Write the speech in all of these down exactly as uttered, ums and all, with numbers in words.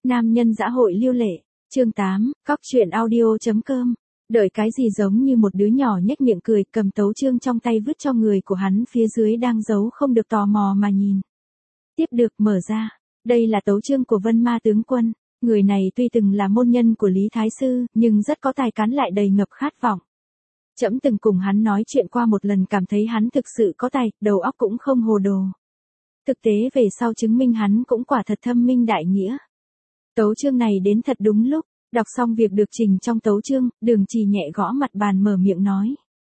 Nam nhân dã hội Liêu Lệ, chương tám, cóc truyện audio.com. Đợi cái gì giống như một đứa nhỏ nhếch miệng cười, cầm tấu chương trong tay vứt cho người của hắn phía dưới đang giấu không được tò mò mà nhìn. Tiếp được mở ra, đây là tấu chương của Vân Ma tướng quân, người này tuy từng là môn nhân của Lý Thái Sư, nhưng rất có tài cán lại đầy ngập khát vọng. Trẫm từng cùng hắn nói chuyện qua một lần, cảm thấy hắn thực sự có tài, đầu óc cũng không hồ đồ. Thực tế về sau chứng minh hắn cũng quả thật thâm minh đại nghĩa. Tấu chương này đến thật đúng lúc, đọc xong việc được trình trong tấu chương, Đường Trì nhẹ gõ mặt bàn mở miệng nói.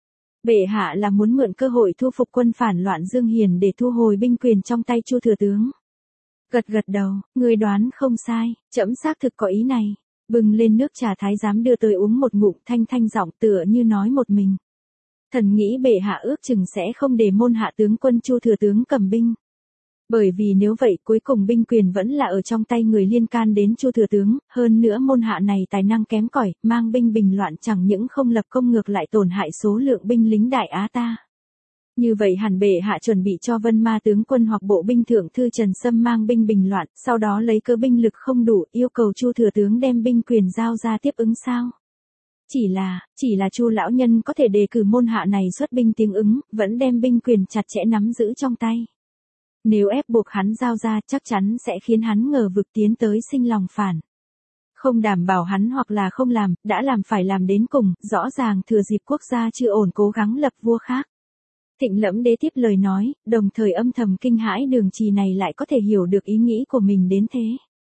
Bệ hạ là muốn mượn cơ hội thu phục quân phản loạn Dương Hiền để thu hồi binh quyền trong tay Chu thừa tướng. Gật gật đầu, người đoán không sai, trẫm xác thực có ý này. Bừng lên nước trà thái giám đưa tới uống một ngụm, thanh thanh giọng tựa như nói một mình. Thần nghĩ bệ hạ ước chừng sẽ không để môn hạ tướng quân Chu thừa tướng cầm binh. Bởi vì nếu vậy cuối cùng binh quyền vẫn là ở trong tay người liên can đến Chu thừa tướng, hơn nữa môn hạ này tài năng kém cỏi, mang binh bình loạn chẳng những không lập công ngược lại tổn hại số lượng binh lính Đại Á ta. Như vậy hẳn bệ hạ chuẩn bị cho Vân Ma tướng quân hoặc bộ binh thượng thư Trần Sâm mang binh bình loạn, sau đó lấy cớ binh lực không đủ, yêu cầu Chu thừa tướng đem binh quyền giao ra tiếp ứng sao? Chỉ là, chỉ là Chu lão nhân có thể đề cử môn hạ này xuất binh tiếng ứng, vẫn đem binh quyền chặt chẽ nắm giữ trong tay. Nếu ép buộc hắn giao ra chắc chắn sẽ khiến hắn ngờ vực tiến tới sinh lòng phản. Không đảm bảo hắn hoặc là không làm, đã làm phải làm đến cùng, rõ ràng thừa dịp quốc gia chưa ổn cố gắng lập vua khác. Thịnh Lẫm Đế tiếp lời nói, đồng thời âm thầm kinh hãi Đường Trì này lại có thể hiểu được ý nghĩ của mình đến thế.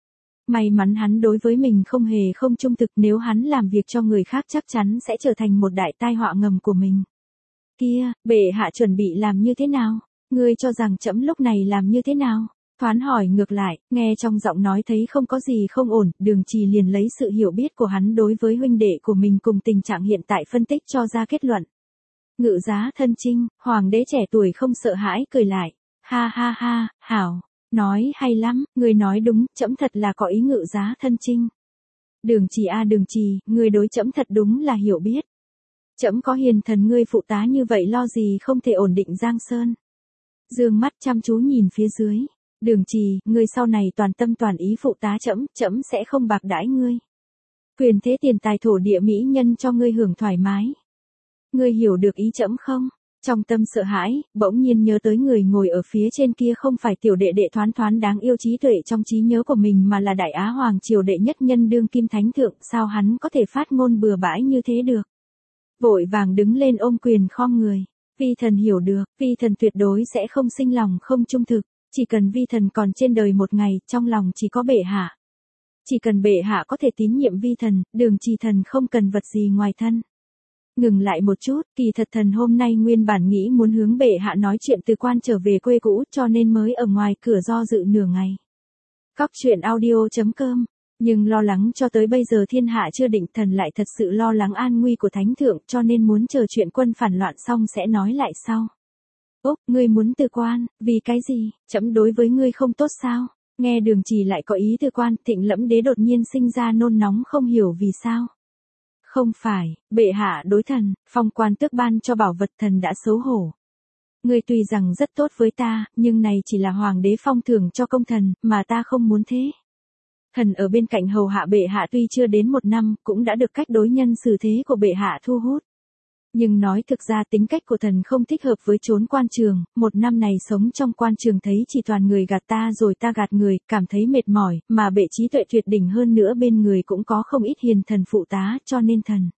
May mắn hắn đối với mình không hề không trung thực, nếu hắn làm việc cho người khác chắc chắn sẽ trở thành một đại tai họa ngầm của mình. Kia, bệ hạ chuẩn bị làm như thế nào? Ngươi cho rằng trẫm lúc này làm như thế nào? Thoán hỏi ngược lại, nghe trong giọng nói thấy không có gì không ổn, Đường Trì liền lấy sự hiểu biết của hắn đối với huynh đệ của mình cùng tình trạng hiện tại phân tích cho ra kết luận. Ngự giá thân chinh, hoàng đế trẻ tuổi không sợ hãi cười lại. Ha ha ha, hảo, nói hay lắm, người nói đúng, trẫm thật là có ý ngự giá thân chinh. Đường Trì a Đường Trì, người đối trẫm thật đúng là hiểu biết. Trẫm có hiền thần ngươi phụ tá như vậy lo gì không thể ổn định Giang Sơn. Dương mắt chăm chú nhìn phía dưới. Đường Trì, ngươi sau này toàn tâm toàn ý phụ tá trẫm, trẫm sẽ không bạc đãi ngươi. Quyền thế tiền tài thổ địa mỹ nhân cho ngươi hưởng thoải mái. Ngươi hiểu được ý trẫm không? Trong tâm sợ hãi, bỗng nhiên nhớ tới người ngồi ở phía trên kia không phải tiểu đệ đệ thoán thoán đáng yêu trí tuệ trong trí nhớ của mình mà là Đại Á Hoàng triều đệ nhất nhân đương kim thánh thượng, sao hắn có thể phát ngôn bừa bãi như thế được? Vội vàng đứng lên ôm quyền khom người. Vi thần hiểu được, vi thần tuyệt đối sẽ không sinh lòng không trung thực, chỉ cần vi thần còn trên đời một ngày, trong lòng chỉ có bệ hạ. Chỉ cần bệ hạ có thể tín nhiệm vi thần, Đường Trì thần không cần vật gì ngoài thân. Ngừng lại một chút, kỳ thật thần hôm nay nguyên bản nghĩ muốn hướng bệ hạ nói chuyện từ quan trở về quê cũ cho nên mới ở ngoài cửa do dự nửa ngày. Cóc truyện audio.com. Nhưng lo lắng cho tới bây giờ thiên hạ chưa định, thần lại thật sự lo lắng an nguy của thánh thượng cho nên muốn chờ chuyện quân phản loạn xong sẽ nói lại sau. Úc, ngươi muốn từ quan, vì cái gì, trẫm đối với ngươi không tốt sao? Nghe Đường Trì lại có ý từ quan, Thịnh Lẫm Đế đột nhiên sinh ra nôn nóng không hiểu vì sao. Không phải, bệ hạ đối thần, phong quan tước ban cho bảo vật thần đã xấu hổ. Ngươi tuy rằng rất tốt với ta, nhưng này chỉ là hoàng đế phong thưởng cho công thần, mà ta không muốn thế. Thần ở bên cạnh hầu hạ bệ hạ tuy chưa đến một năm, cũng đã được cách đối nhân xử thế của bệ hạ thu hút. Nhưng nói thực ra tính cách của thần không thích hợp với chốn quan trường, một năm này sống trong quan trường thấy chỉ toàn người gạt ta rồi ta gạt người, cảm thấy mệt mỏi, mà bệ trí tuệ tuyệt đỉnh hơn nữa bên người cũng có không ít hiền thần phụ tá, cho nên thần.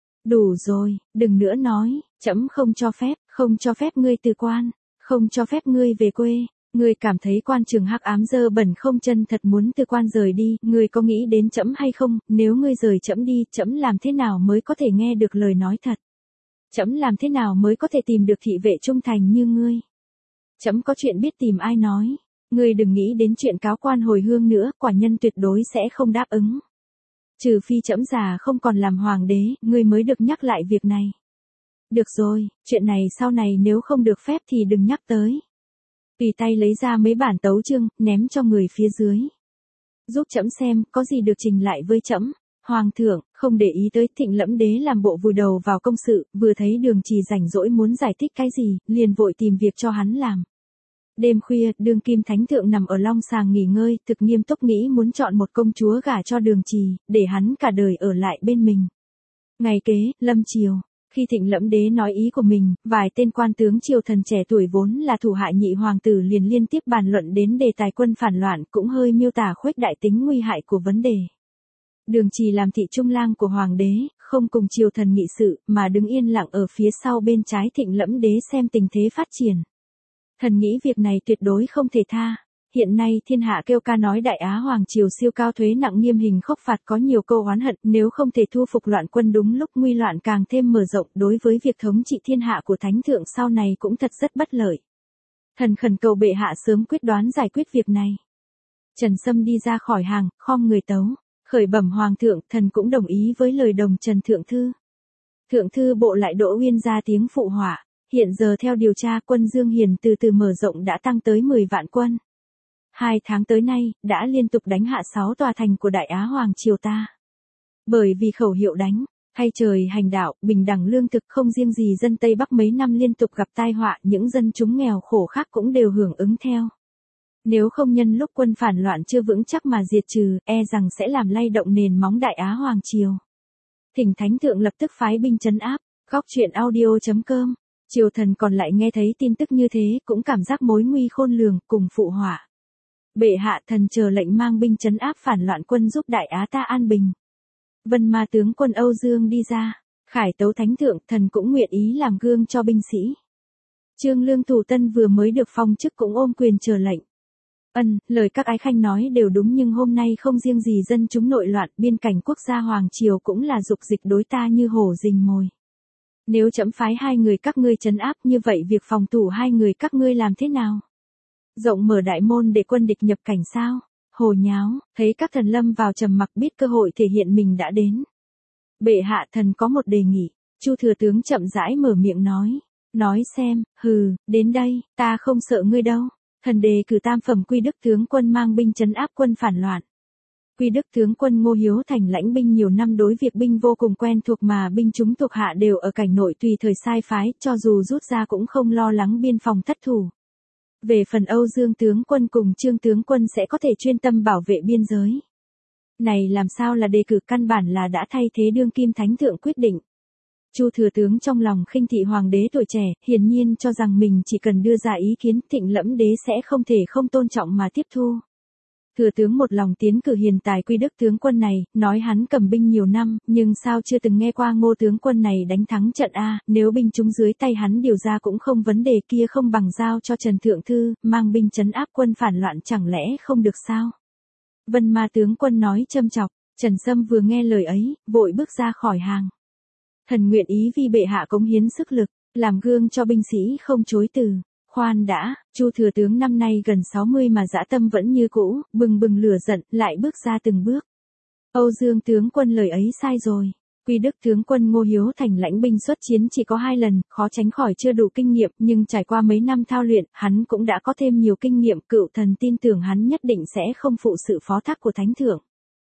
Đủ rồi, đừng nữa nói, trẫm không cho phép, không cho phép ngươi từ quan, không cho phép ngươi về quê. Ngươi cảm thấy quan trường hắc ám dơ bẩn không chân thật muốn từ quan rời đi, ngươi có nghĩ đến trẫm hay không? Nếu ngươi rời trẫm đi, trẫm làm thế nào mới có thể nghe được lời nói thật? Trẫm làm thế nào mới có thể tìm được thị vệ trung thành như ngươi? Trẫm có chuyện biết tìm ai nói, ngươi đừng nghĩ đến chuyện cáo quan hồi hương nữa, quả nhân tuyệt đối sẽ không đáp ứng. Trừ phi trẫm già không còn làm hoàng đế, ngươi mới được nhắc lại việc này. Được rồi, chuyện này sau này nếu không được phép thì đừng nhắc tới. Tùy tay lấy ra mấy bản tấu chương, ném cho người phía dưới. Giúp trẫm xem, có gì được trình lại với trẫm. Hoàng thượng, không để ý tới, Thịnh Lẫm Đế làm bộ vùi đầu vào công sự, vừa thấy Đường Trì rảnh rỗi muốn giải thích cái gì, liền vội tìm việc cho hắn làm. Đêm khuya, đương kim thánh thượng nằm ở long sàng nghỉ ngơi, thực nghiêm túc nghĩ muốn chọn một công chúa gả cho Đường Trì, để hắn cả đời ở lại bên mình. Ngày kế, lâm triều, khi Thịnh Lẫm đế nói ý của mình, vài tên quan tướng triều thần trẻ tuổi vốn là thủ hạ nhị hoàng tử liền liên tiếp bàn luận đến đề tài quân phản loạn, cũng hơi miêu tả khuếch đại tính nguy hại của vấn đề. Đường Trì làm thị trung lang của hoàng đế, không cùng triều thần nghị sự, mà đứng yên lặng ở phía sau bên trái Thịnh Lẫm đế xem tình thế phát triển. Thần nghĩ việc này tuyệt đối không thể tha. Hiện nay thiên hạ kêu ca nói Đại Á Hoàng triều siêu cao thuế nặng nghiêm hình khốc phạt có nhiều câu oán hận, nếu không thể thu phục loạn quân đúng lúc nguy loạn càng thêm mở rộng, đối với việc thống trị thiên hạ của thánh thượng sau này cũng thật rất bất lợi. Thần khẩn cầu bệ hạ sớm quyết đoán giải quyết việc này. Trần Sâm đi ra khỏi hàng, khom người tấu, khởi bẩm hoàng thượng, thần cũng đồng ý với lời đồng Trần thượng thư. Thượng thư bộ lại Đỗ Uyên ra tiếng phụ họa. Hiện giờ theo điều tra quân Dương Hiền từ từ mở rộng đã tăng tới mười vạn quân. Hai tháng tới nay, đã liên tục đánh hạ sáu tòa thành của Đại Á Hoàng triều ta. Bởi vì khẩu hiệu đánh, thay trời hành đạo, bình đẳng lương thực không riêng gì dân Tây Bắc mấy năm liên tục gặp tai họa, những dân chúng nghèo khổ khác cũng đều hưởng ứng theo. Nếu không nhân lúc quân phản loạn chưa vững chắc mà diệt trừ, e rằng sẽ làm lay động nền móng Đại Á Hoàng triều. Thỉnh Thánh thượng lập tức phái binh trấn áp. Góc truyện audio chấm com. Triều thần còn lại nghe thấy tin tức như thế, cũng cảm giác mối nguy khôn lường, cùng phụ họa. Bệ hạ thần chờ lệnh mang binh trấn áp phản loạn quân giúp Đại Á ta an bình. Vân Ma tướng quân Âu Dương đi ra, khải tấu thánh thượng, thần cũng nguyện ý làm gương cho binh sĩ. Trương Lương Thủ Tân vừa mới được phong chức cũng ôm quyền chờ lệnh. Ân, lời các ái khanh nói đều đúng, nhưng hôm nay không riêng gì dân chúng nội loạn, biên cảnh quốc gia Hoàng triều cũng là dục dịch đối ta như hổ rình mồi. Nếu trẫm phái hai người các ngươi trấn áp, như vậy việc phòng thủ hai người các ngươi làm thế nào? Rộng mở đại môn để quân địch nhập cảnh sao? Hồ nháo, thấy các thần lâm vào trầm mặc, biết cơ hội thể hiện mình đã đến. Bệ hạ, thần có một đề nghị. Chu thừa tướng chậm rãi mở miệng nói. Nói xem. Hừ, đến đây, ta không sợ ngươi đâu. Thần đề cử tam phẩm Quy Đức tướng quân mang binh trấn áp quân phản loạn. Quy Đức tướng quân Ngô Hiếu Thành lãnh binh nhiều năm, đối việc binh vô cùng quen thuộc, mà binh chúng thuộc hạ đều ở cảnh nội tùy thời sai phái, cho dù rút ra cũng không lo lắng biên phòng thất thủ. Về phần Âu Dương tướng quân cùng Trương tướng quân sẽ có thể chuyên tâm bảo vệ biên giới. Này làm sao là đề cử, căn bản là đã thay thế đương kim thánh thượng quyết định. Chu thừa tướng trong lòng khinh thị hoàng đế tuổi trẻ, hiển nhiên cho rằng mình chỉ cần đưa ra ý kiến, Thịnh Lẫm đế sẽ không thể không tôn trọng mà tiếp thu. Thừa tướng một lòng tiến cử hiền tài Quy Đức tướng quân này, nói hắn cầm binh nhiều năm, nhưng sao chưa từng nghe qua Ngô tướng quân này đánh thắng trận a, nếu binh chúng dưới tay hắn điều ra cũng không vấn đề, kia không bằng giao cho Trần thượng thư, mang binh trấn áp quân phản loạn chẳng lẽ không được sao? Vân Ma tướng quân nói châm chọc. Trần Sâm vừa nghe lời ấy, vội bước ra khỏi hàng. Thần nguyện ý vì bệ hạ cống hiến sức lực, làm gương cho binh sĩ không chối từ. Khoan đã, Chu thừa tướng năm nay gần sáu mươi mà dã tâm vẫn như cũ, bừng bừng lửa giận, lại bước ra từng bước. Âu Dương tướng quân lời ấy sai rồi. Quy Đức tướng quân Ngô Hiếu Thành lãnh binh xuất chiến chỉ có hai lần, khó tránh khỏi chưa đủ kinh nghiệm, nhưng trải qua mấy năm thao luyện, hắn cũng đã có thêm nhiều kinh nghiệm, cựu thần tin tưởng hắn nhất định sẽ không phụ sự phó thác của thánh thượng.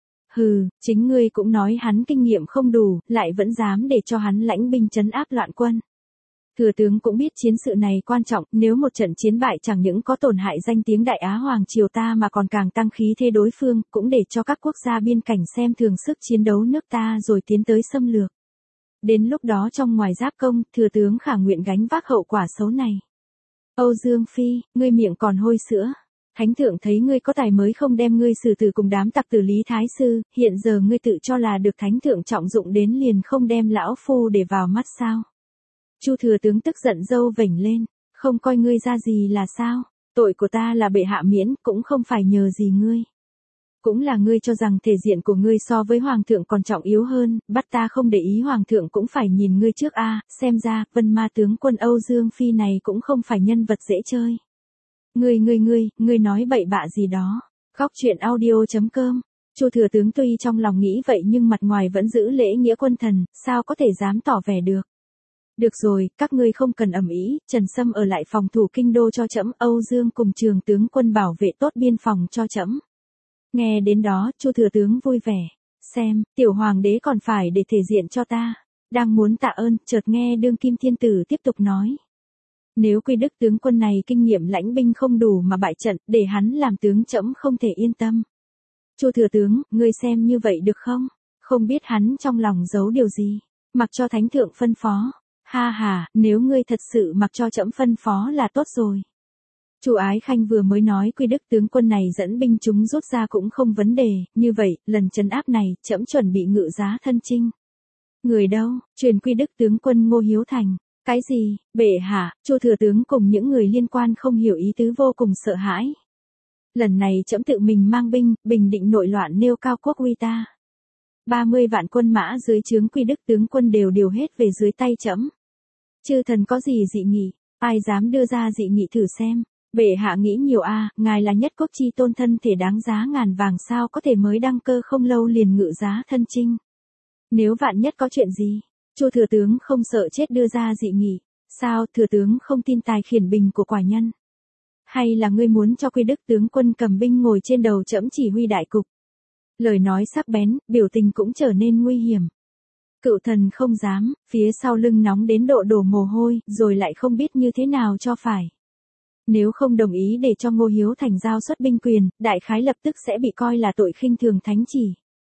Hừ, chính ngươi cũng nói hắn kinh nghiệm không đủ, lại vẫn dám để cho hắn lãnh binh trấn áp loạn quân. Thừa tướng cũng biết chiến sự này quan trọng, nếu một trận chiến bại chẳng những có tổn hại danh tiếng Đại Á Hoàng triều ta mà còn càng tăng khí thế đối phương, cũng để cho các quốc gia biên cảnh xem thường sức chiến đấu nước ta rồi tiến tới xâm lược. Đến lúc đó trong ngoài giáp công, thừa tướng khả nguyện gánh vác hậu quả xấu này. Âu Dương Phi, ngươi miệng còn hôi sữa. Thánh thượng thấy ngươi có tài mới không đem ngươi xử tử cùng đám tặc tử Lý Thái Sư, hiện giờ ngươi tự cho là được thánh thượng trọng dụng đến liền không đem lão phu để vào mắt sao? Chu thừa tướng tức giận râu vểnh lên, không coi ngươi ra gì là sao? Tội của ta là bệ hạ miễn, cũng không phải nhờ gì ngươi. Cũng là ngươi cho rằng thể diện của ngươi so với hoàng thượng còn trọng yếu hơn, bắt ta không để ý hoàng thượng cũng phải nhìn ngươi trước a, à, xem ra, Vân Ma tướng quân Âu Dương Phi này cũng không phải nhân vật dễ chơi. Ngươi ngươi ngươi, ngươi nói bậy bạ gì đó. Góc truyện audio chấm com. Chu thừa tướng tuy trong lòng nghĩ vậy nhưng mặt ngoài vẫn giữ lễ nghĩa quân thần, sao có thể dám tỏ vẻ được. Được rồi, các ngươi không cần ầm ĩ, Trần Sâm ở lại phòng thủ kinh đô cho trẫm, Âu Dương cùng Trường tướng quân bảo vệ tốt biên phòng cho trẫm. Nghe đến đó, Chu thừa tướng vui vẻ. Xem, tiểu hoàng đế còn phải để thể diện cho ta. Đang muốn tạ ơn, chợt nghe đương kim thiên tử tiếp tục nói. Nếu Quy Đức tướng quân này kinh nghiệm lãnh binh không đủ mà bại trận, để hắn làm tướng trẫm không thể yên tâm. Chu thừa tướng, ngươi xem như vậy được không? Không biết hắn trong lòng giấu điều gì, mặc cho thánh thượng phân phó. Ha ha, nếu ngươi thật sự mặc cho trẫm phân phó là tốt rồi. Chu Ái Khanh vừa mới nói Quy Đức tướng quân này dẫn binh chúng rút ra cũng không vấn đề, như vậy, lần trấn áp này, trẫm chuẩn bị ngự giá thân chinh. Người đâu? Truyền Quy Đức tướng quân Ngô Hiếu Thành. Cái gì? Bệ hạ? Chu thừa tướng cùng những người liên quan không hiểu ý tứ vô cùng sợ hãi. Lần này trẫm tự mình mang binh, bình định nội loạn nêu cao quốc uy ta. ba mươi vạn quân mã dưới trướng Quy Đức tướng quân đều điều hết về dưới tay trẫm. Chư thần có gì dị nghị, ai dám đưa ra dị nghị thử xem. Bệ hạ nghĩ nhiều a, à, ngài là nhất quốc chi tôn thân thể đáng giá ngàn vàng sao có thể mới đăng cơ không lâu liền ngự giá thân chinh. Nếu vạn nhất có chuyện gì, Chu thừa tướng không sợ chết đưa ra dị nghị, sao thừa tướng không tin tài khiển bình của quả nhân? Hay là ngươi muốn cho Quy Đức tướng quân cầm binh ngồi trên đầu trẫm chỉ huy đại cục? Lời nói sắc bén, biểu tình cũng trở nên nguy hiểm. Cựu thần không dám, phía sau lưng nóng đến độ đổ mồ hôi, rồi lại không biết như thế nào cho phải. Nếu không đồng ý để cho Ngô Hiếu Thành giao xuất binh quyền, đại khái lập tức sẽ bị coi là tội khinh thường thánh chỉ.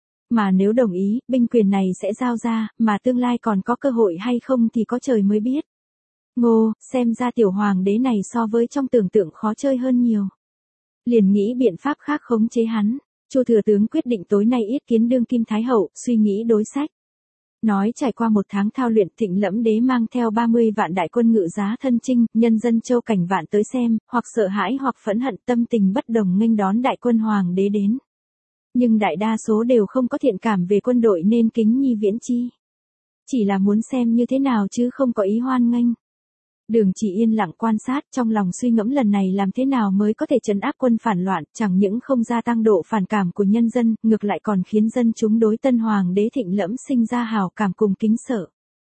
Mà nếu đồng ý, binh quyền này sẽ giao ra, mà tương lai còn có cơ hội hay không thì có trời mới biết. Ngô, xem ra tiểu hoàng đế này so với trong tưởng tượng khó chơi hơn nhiều. Liền nghĩ biện pháp khác khống chế hắn. Chu thừa tướng quyết định tối nay yết kiến đương kim thái hậu, suy nghĩ đối sách. Nói trải qua một tháng thao luyện, Thịnh Lẫm đế mang theo ba mươi vạn đại quân ngự giá thân chinh, nhân dân châu cảnh vạn tới xem, hoặc sợ hãi hoặc phẫn hận, tâm tình bất đồng nghênh đón đại quân hoàng đế đến. Nhưng đại đa số đều không có thiện cảm về quân đội nên kính nhi viễn chi. Chỉ là muốn xem như thế nào chứ không có ý hoan nghênh. Đường Chỉ yên lặng quan sát, trong lòng suy ngẫm lần này làm thế nào mới có thể trấn áp quân phản loạn, chẳng những không gia tăng độ phản cảm của nhân dân, ngược lại còn khiến dân chúng đối tân hoàng đế Thịnh Lẫm sinh ra hào cảm cùng kính sợ.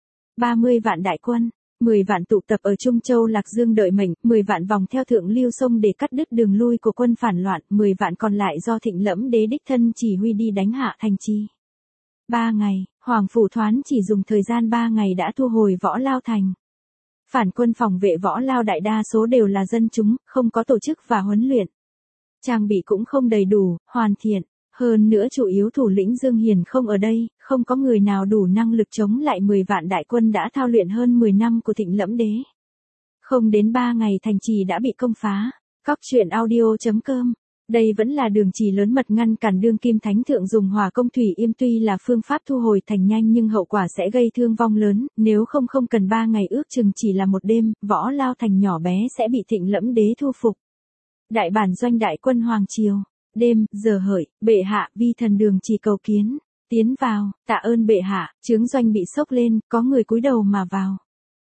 ba mươi vạn đại quân, mười vạn tụ tập ở Trung Châu Lạc Dương đợi mệnh, mười vạn vòng theo thượng lưu sông để cắt đứt đường lui của quân phản loạn, mười vạn còn lại do Thịnh Lẫm đế đích thân chỉ huy đi đánh hạ thành trì. Ba ngày, Hoàng Phủ Thoán chỉ dùng thời gian ba ngày đã thu hồi Võ Lao thành. Phản quân phòng vệ Võ Lao đại đa số đều là dân chúng, không có tổ chức và huấn luyện. Trang bị cũng không đầy đủ, hoàn thiện. Hơn nữa chủ yếu thủ lĩnh Dương Hiền không ở đây, không có người nào đủ năng lực chống lại mười vạn đại quân đã thao luyện hơn mười năm của Thịnh Lẫm đế. Không đến ba ngày thành trì đã bị công phá. Cóc truyện audio chấm com. Đây vẫn là Đường Chỉ lớn mật ngăn cản đương kim thánh thượng dùng hỏa công thủy yêm, tuy là phương pháp thu hồi thành nhanh nhưng hậu quả sẽ gây thương vong lớn, nếu không không cần ba ngày ước chừng chỉ là một đêm, Võ Lao thành nhỏ bé sẽ bị Thịnh Lẫm đế thu phục. Đại bản doanh đại quân Hoàng Triều. Đêm, giờ hợi, bệ hạ, vi thần Đường Chỉ cầu kiến. Tiến vào, tạ ơn bệ hạ, chướng doanh bị sốc lên, có người cúi đầu mà vào.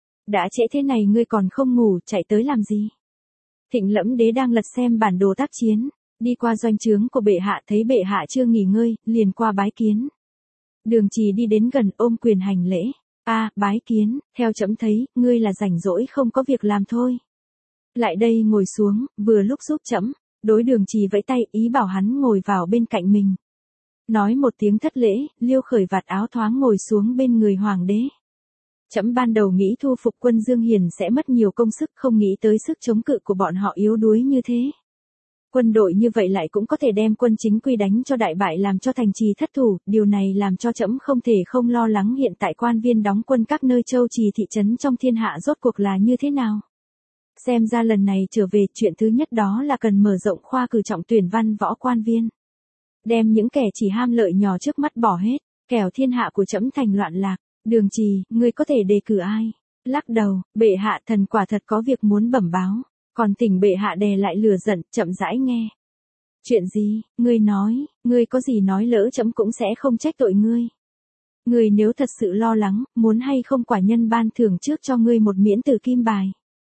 Đã trễ thế này ngươi còn không ngủ, chạy tới làm gì? Thịnh Lẫm đế đang lật xem bản đồ tác chiến. Đi qua doanh trướng của bệ hạ thấy bệ hạ chưa nghỉ ngơi, liền qua bái kiến. Đường Chỉ đi đến gần ôm quyền hành lễ. A, bái kiến, theo trẫm thấy, ngươi là rảnh rỗi không có việc làm thôi. Lại đây ngồi xuống, vừa lúc giúp trẫm. Đối Đường Chỉ vẫy tay ý bảo hắn ngồi vào bên cạnh mình. Nói một tiếng thất lễ, Liêu Khởi vạt áo thoáng ngồi xuống bên người hoàng đế. Trẫm ban đầu nghĩ thu phục quân Dương Hiền sẽ mất nhiều công sức, không nghĩ tới sức chống cự của bọn họ yếu đuối như thế. Quân đội như vậy lại cũng có thể đem quân chính quy đánh cho đại bại làm cho thành trì thất thủ, điều này làm cho trẫm không thể không lo lắng hiện tại quan viên đóng quân các nơi châu trì thị trấn trong thiên hạ rốt cuộc là như thế nào. Xem ra lần này trở về, chuyện thứ nhất đó là cần mở rộng khoa cử trọng tuyển văn võ quan viên. Đem những kẻ chỉ ham lợi nhỏ trước mắt bỏ hết, kẻo thiên hạ của trẫm thành loạn lạc. Đường Chỉ, ngươi có thể đề cử ai? Lắc đầu, bệ hạ thần quả thật có việc muốn bẩm báo. Còn thỉnh bệ hạ đè lại lửa giận, chậm rãi nghe. Chuyện gì, ngươi nói, ngươi có gì nói lỡ trẫm cũng sẽ không trách tội ngươi. Ngươi nếu thật sự lo lắng, muốn hay không quả nhân ban thưởng trước cho ngươi một miễn tử kim bài.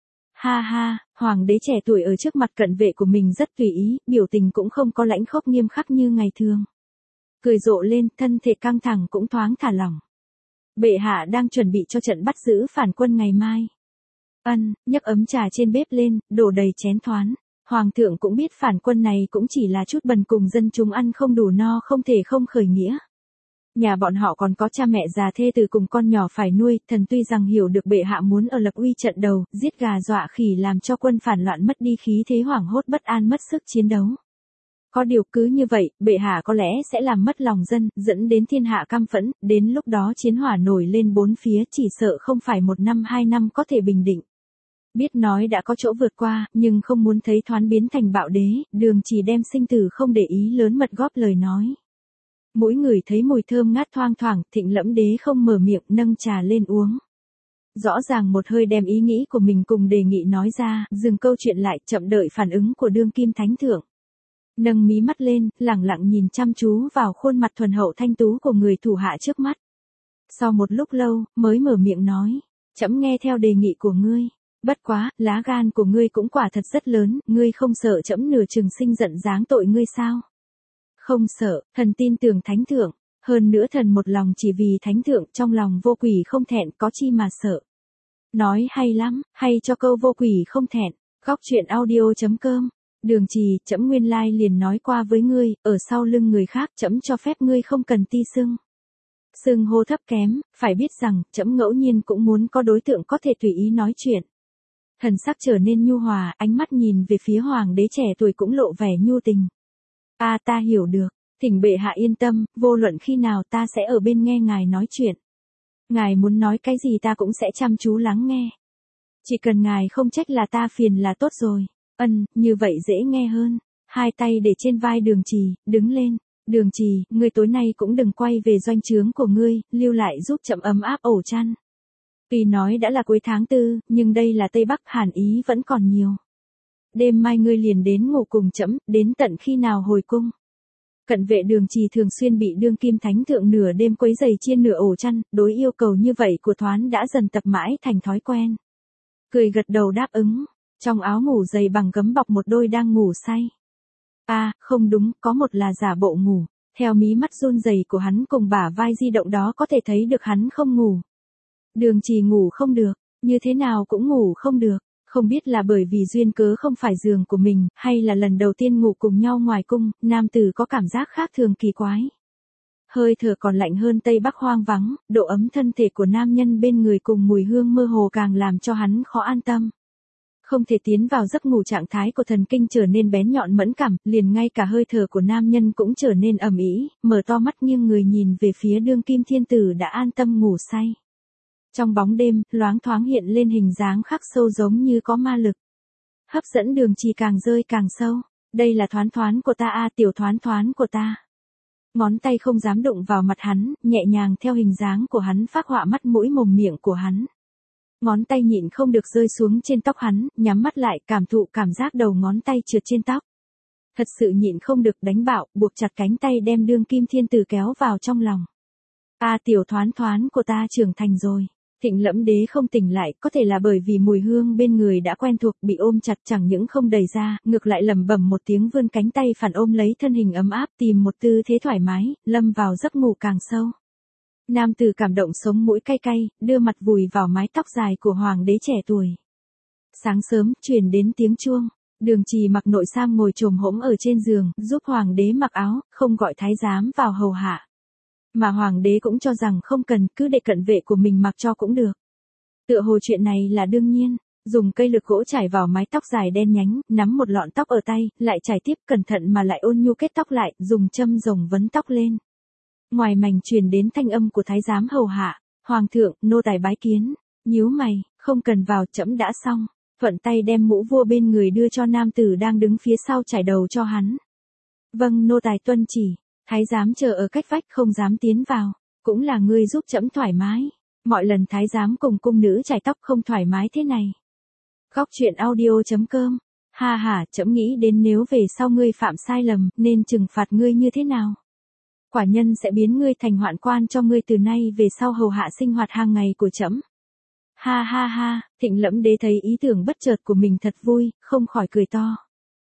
Ha ha, hoàng đế trẻ tuổi ở trước mặt cận vệ của mình rất tùy ý, biểu tình cũng không có lãnh khốc nghiêm khắc như ngày thường. Cười rộ lên, thân thể căng thẳng cũng thoáng thả lỏng. Bệ hạ đang chuẩn bị cho trận bắt giữ phản quân ngày mai. Ân, nhấc ấm trà trên bếp lên, đổ đầy chén thoán. Hoàng thượng cũng biết phản quân này cũng chỉ là chút bần cùng dân chúng ăn không đủ no không thể không khởi nghĩa. Nhà bọn họ còn có cha mẹ già thê từ cùng con nhỏ phải nuôi, thần tuy rằng hiểu được bệ hạ muốn ở lập uy trận đầu, giết gà dọa khỉ làm cho quân phản loạn mất đi khí thế hoảng hốt bất an mất sức chiến đấu. Có điều cứ như vậy, bệ hạ có lẽ sẽ làm mất lòng dân, dẫn đến thiên hạ căm phẫn, đến lúc đó chiến hỏa nổi lên bốn phía chỉ sợ không phải một năm hai năm có thể bình định. Biết nói đã có chỗ vượt qua, nhưng không muốn thấy Thoán biến thành bạo đế, Đường Trì đem sinh tử không để ý lớn mật góp lời nói. Mỗi người thấy mùi thơm ngát thoang thoảng, Thịnh Lẫm Đế không mở miệng nâng trà lên uống. Rõ ràng một hơi đem ý nghĩ của mình cùng đề nghị nói ra, dừng câu chuyện lại, chậm đợi phản ứng của đương kim thánh thượng. Nâng mí mắt lên, lẳng lặng nhìn chăm chú vào khuôn mặt thuần hậu thanh tú của người thủ hạ trước mắt. Sau một lúc lâu, mới mở miệng nói, trẫm nghe theo đề nghị của ngươi. Bất quá, lá gan của ngươi cũng quả thật rất lớn, ngươi không sợ trẫm nửa chừng sinh giận giáng tội ngươi sao? Không sợ, thần tin tưởng thánh thượng, hơn nữa thần một lòng chỉ vì thánh thượng, trong lòng vô quỷ không thẹn, có chi mà sợ. Nói hay lắm, hay cho câu vô quỷ không thẹn. Góc truyện audio chấm com. Đường Trì, trẫm nguyên lai liền nói qua với ngươi, ở sau lưng người khác trẫm cho phép ngươi không cần ti xưng. Xưng hô thấp kém, phải biết rằng, trẫm ngẫu nhiên cũng muốn có đối tượng có thể tùy ý nói chuyện. Thần sắc trở nên nhu hòa, ánh mắt nhìn về phía hoàng đế trẻ tuổi cũng lộ vẻ nhu tình. A à, ta hiểu được, thỉnh bệ hạ yên tâm, vô luận khi nào ta sẽ ở bên nghe ngài nói chuyện. Ngài muốn nói cái gì ta cũng sẽ chăm chú lắng nghe. Chỉ cần ngài không trách là ta phiền là tốt rồi. Ân, như vậy dễ nghe hơn. Hai tay để trên vai Đường Trì, đứng lên. Đường Trì, ngươi tối nay cũng đừng quay về doanh trướng của ngươi, lưu lại giúp chậm ấm áp ổ chăn. Tuy nói đã là cuối tháng tư, nhưng đây là Tây Bắc hàn ý vẫn còn nhiều. Đêm mai ngươi liền đến ngủ cùng trẫm, đến tận khi nào hồi cung. Cận vệ Đường Trì thường xuyên bị đương kim thánh thượng nửa đêm quấy giày chia nửa ổ chăn, đối yêu cầu như vậy của Thoán đã dần tập mãi thành thói quen. Cười gật đầu đáp ứng, trong áo ngủ dày bằng gấm bọc một đôi đang ngủ say. A, à, không đúng, có một là giả bộ ngủ, theo mí mắt run rẩy của hắn cùng bả vai di động đó có thể thấy được hắn không ngủ. Đường Trì ngủ không được, như thế nào cũng ngủ không được. Không biết là bởi vì duyên cớ không phải giường của mình, hay là lần đầu tiên ngủ cùng nhau ngoài cung, nam tử có cảm giác khác thường kỳ quái. Hơi thở còn lạnh hơn Tây Bắc hoang vắng, độ ấm thân thể của nam nhân bên người cùng mùi hương mơ hồ càng làm cho hắn khó an tâm. Không thể tiến vào giấc ngủ, trạng thái của thần kinh trở nên bén nhọn mẫn cảm, liền ngay cả hơi thở của nam nhân cũng trở nên ầm ĩ, mở to mắt nghiêng người nhìn về phía đương kim thiên tử đã an tâm ngủ say. Trong bóng đêm, loáng thoáng hiện lên hình dáng khắc sâu giống như có ma lực. Hấp dẫn Đường Trì càng rơi càng sâu. Đây là Thoán Thoán của ta a à, tiểu Thoán Thoán của ta. Ngón tay không dám đụng vào mặt hắn, nhẹ nhàng theo hình dáng của hắn phác họa mắt mũi mồm miệng của hắn. Ngón tay nhịn không được rơi xuống trên tóc hắn, nhắm mắt lại cảm thụ cảm giác đầu ngón tay trượt trên tóc. Thật sự nhịn không được đánh bạo, buộc chặt cánh tay đem đương kim thiên tử kéo vào trong lòng. A à, tiểu Thoán Thoán của ta trưởng thành rồi. Thịnh Lẫm Đế không tỉnh lại, có thể là bởi vì mùi hương bên người đã quen thuộc, bị ôm chặt chẳng những không đẩy ra, ngược lại lẩm bẩm một tiếng vươn cánh tay phản ôm lấy thân hình ấm áp, tìm một tư thế thoải mái, lâm vào giấc ngủ càng sâu. Nam tử cảm động sống mũi cay cay, đưa mặt vùi vào mái tóc dài của hoàng đế trẻ tuổi. Sáng sớm, truyền đến tiếng chuông, Đường Trì mặc nội sam ngồi chồm hổm ở trên giường, giúp hoàng đế mặc áo, không gọi thái giám vào hầu hạ. Mà hoàng đế cũng cho rằng không cần, cứ để cận vệ của mình mặc cho cũng được. Tựa hồ chuyện này là đương nhiên, dùng cây lược gỗ trải vào mái tóc dài đen nhánh, nắm một lọn tóc ở tay, lại trải tiếp cẩn thận mà lại ôn nhu kết tóc lại, dùng châm rồng vấn tóc lên. Ngoài mảnh truyền đến thanh âm của thái giám hầu hạ, hoàng thượng, nô tài bái kiến, nhíu mày, không cần vào, trẫm đã xong, thuận tay đem mũ vua bên người đưa cho nam tử đang đứng phía sau trải đầu cho hắn. Vâng, nô tài tuân chỉ. Thái giám chờ ở cách vách không dám tiến vào, cũng là ngươi giúp trẫm thoải mái. Mọi lần thái giám cùng cung nữ chải tóc không thoải mái thế này. Góc truyện audio chấm com. Ha ha, trẫm nghĩ đến nếu về sau ngươi phạm sai lầm, nên trừng phạt ngươi như thế nào. Quả nhân sẽ biến ngươi thành hoạn quan cho ngươi từ nay về sau hầu hạ sinh hoạt hàng ngày của trẫm. Ha ha ha, Thịnh Lẫm Đế thấy ý tưởng bất chợt của mình thật vui, không khỏi cười to.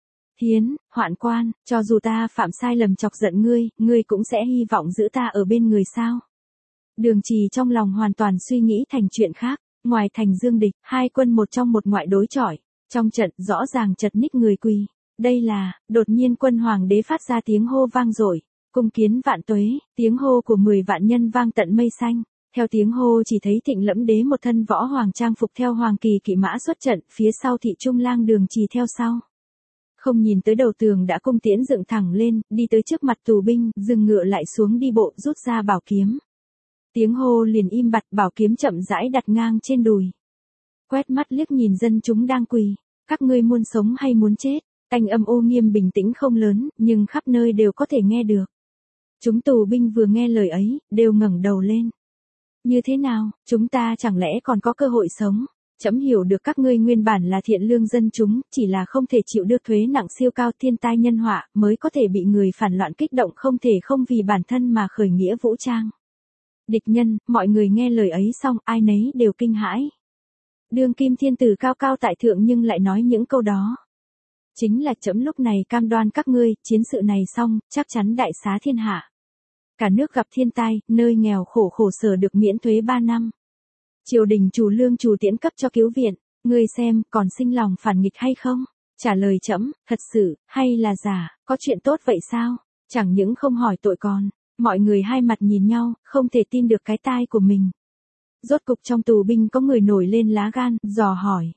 Hiến, hoạn quan, cho dù ta phạm sai lầm chọc giận ngươi, ngươi cũng sẽ hy vọng giữ ta ở bên người sao. Đường Trì trong lòng hoàn toàn suy nghĩ thành chuyện khác, ngoài thành dương địch, hai quân một trong một ngoại đối chọi, trong trận rõ ràng chật ních người quỳ. Đây là, đột nhiên quân hoàng đế phát ra tiếng hô vang dội, cung kiến vạn tuế, tiếng hô của mười vạn nhân vang tận mây xanh. Theo tiếng hô chỉ thấy Thịnh Lẫm Đế một thân võ hoàng trang phục theo hoàng kỳ kỵ mã xuất trận, phía sau Thị Trung Lang Đường Trì theo sau. Không nhìn tới đầu tường đã cung tiễn dựng thẳng lên, đi tới trước mặt tù binh, dừng ngựa lại xuống đi bộ, rút ra bảo kiếm. Tiếng hô liền im bặt, bảo kiếm chậm rãi đặt ngang trên đùi. Quét mắt liếc nhìn dân chúng đang quỳ, các ngươi muốn sống hay muốn chết? Thanh âm ô nghiêm bình tĩnh không lớn, nhưng khắp nơi đều có thể nghe được. Chúng tù binh vừa nghe lời ấy, đều ngẩng đầu lên. Như thế nào, chúng ta chẳng lẽ còn có cơ hội sống? Trẫm hiểu được các ngươi nguyên bản là thiện lương dân chúng, chỉ là không thể chịu được thuế nặng siêu cao thiên tai nhân họa, mới có thể bị người phản loạn kích động không thể không vì bản thân mà khởi nghĩa vũ trang. Địch nhân, mọi người nghe lời ấy xong, ai nấy đều kinh hãi. Đương kim thiên tử cao cao tại thượng nhưng lại nói những câu đó. Chính là trẫm lúc này cam đoan các ngươi, chiến sự này xong, chắc chắn đại xá thiên hạ. Cả nước gặp thiên tai, nơi nghèo khổ khổ sở được miễn thuế ba năm. Triều đình chủ lương chủ tiễn cấp cho cứu viện, ngươi xem, còn sinh lòng phản nghịch hay không? Trả lời trẫm, thật sự, hay là giả, có chuyện tốt vậy sao? Chẳng những không hỏi tội còn, mọi người hai mặt nhìn nhau, không thể tin được cái tai của mình. Rốt cục trong tù binh có người nổi lên lá gan, dò hỏi.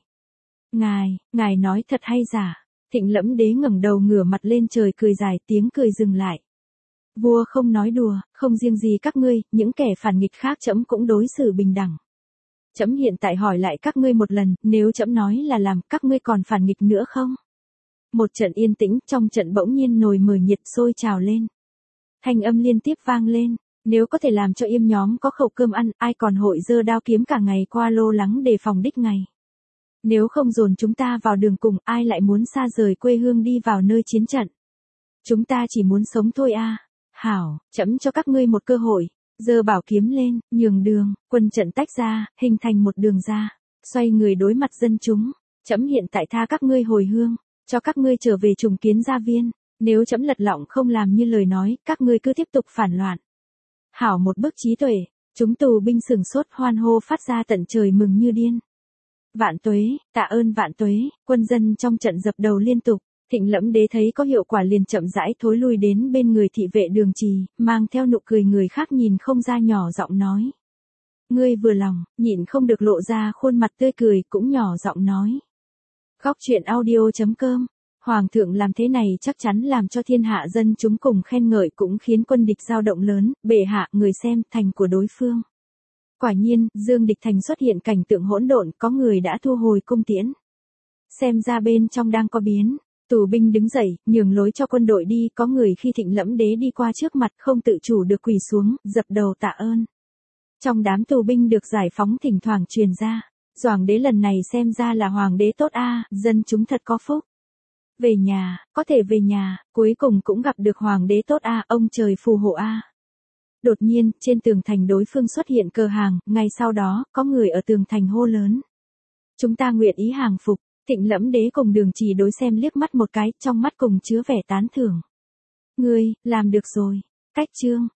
Ngài, ngài nói thật hay giả? Thịnh Lẫm Đế ngẩng đầu ngửa mặt lên trời cười dài, tiếng cười dừng lại. Vua không nói đùa, không riêng gì các ngươi, những kẻ phản nghịch khác trẫm cũng đối xử bình đẳng. Trẫm hiện tại hỏi lại các ngươi một lần, nếu trẫm nói là làm, các ngươi còn phản nghịch nữa không? Một trận yên tĩnh, trong trận bỗng nhiên nồi mửa nhiệt sôi trào lên. Thanh âm liên tiếp vang lên, nếu có thể làm cho Yêm nhóm có khẩu cơm ăn, ai còn hội giơ đao kiếm cả ngày qua lô lắng đề phòng đích ngày. Nếu không dồn chúng ta vào đường cùng, ai lại muốn xa rời quê hương đi vào nơi chiến trận. Chúng ta chỉ muốn sống thôi a. Hảo, trẫm cho các ngươi một cơ hội. Giơ bảo kiếm lên, nhường đường, quân trận tách ra, hình thành một đường ra, xoay người đối mặt dân chúng. Trẫm hiện tại tha các ngươi hồi hương, cho các ngươi trở về trùng kiến gia viên. Nếu trẫm lật lọng không làm như lời nói, các ngươi cứ tiếp tục phản loạn. Hảo một bức trí tuệ, chúng tù binh sừng sốt hoan hô phát ra tận trời mừng như điên. Vạn tuế, tạ ơn vạn tuế, quân dân trong trận dập đầu liên tục. Thịnh Lẫm Đế thấy có hiệu quả liền chậm rãi thối lui đến bên người thị vệ Đường Trì, mang theo nụ cười người khác nhìn không ra nhỏ giọng nói. Ngươi vừa lòng, nhịn không được lộ ra khuôn mặt tươi cười cũng nhỏ giọng nói. Góc truyện audio chấm com, Hoàng thượng làm thế này chắc chắn làm cho thiên hạ dân chúng cùng khen ngợi cũng khiến quân địch dao động lớn, bệ hạ người xem thành của đối phương. Quả nhiên, Dương Địch Thành xuất hiện cảnh tượng hỗn độn, có người đã thu hồi cung tiễn. Xem ra bên trong đang có biến. Tù binh đứng dậy, nhường lối cho quân đội đi, có người khi Thịnh Lẫm Đế đi qua trước mặt không tự chủ được quỳ xuống, dập đầu tạ ơn. Trong đám tù binh được giải phóng thỉnh thoảng truyền ra, Doàng Đế lần này xem ra là hoàng đế tốt a, dân chúng thật có phúc. Về nhà, có thể về nhà, cuối cùng cũng gặp được hoàng đế tốt a, ông trời phù hộ a. Đột nhiên, trên tường thành đối phương xuất hiện cờ hàng, ngay sau đó, có người ở tường thành hô lớn. Chúng ta nguyện ý hàng phục. Thịnh Lẫm Đế cùng Đường Trì đối xem liếc mắt một cái, trong mắt cùng chứa vẻ tán thưởng. Ngươi, làm được rồi. Cách chương.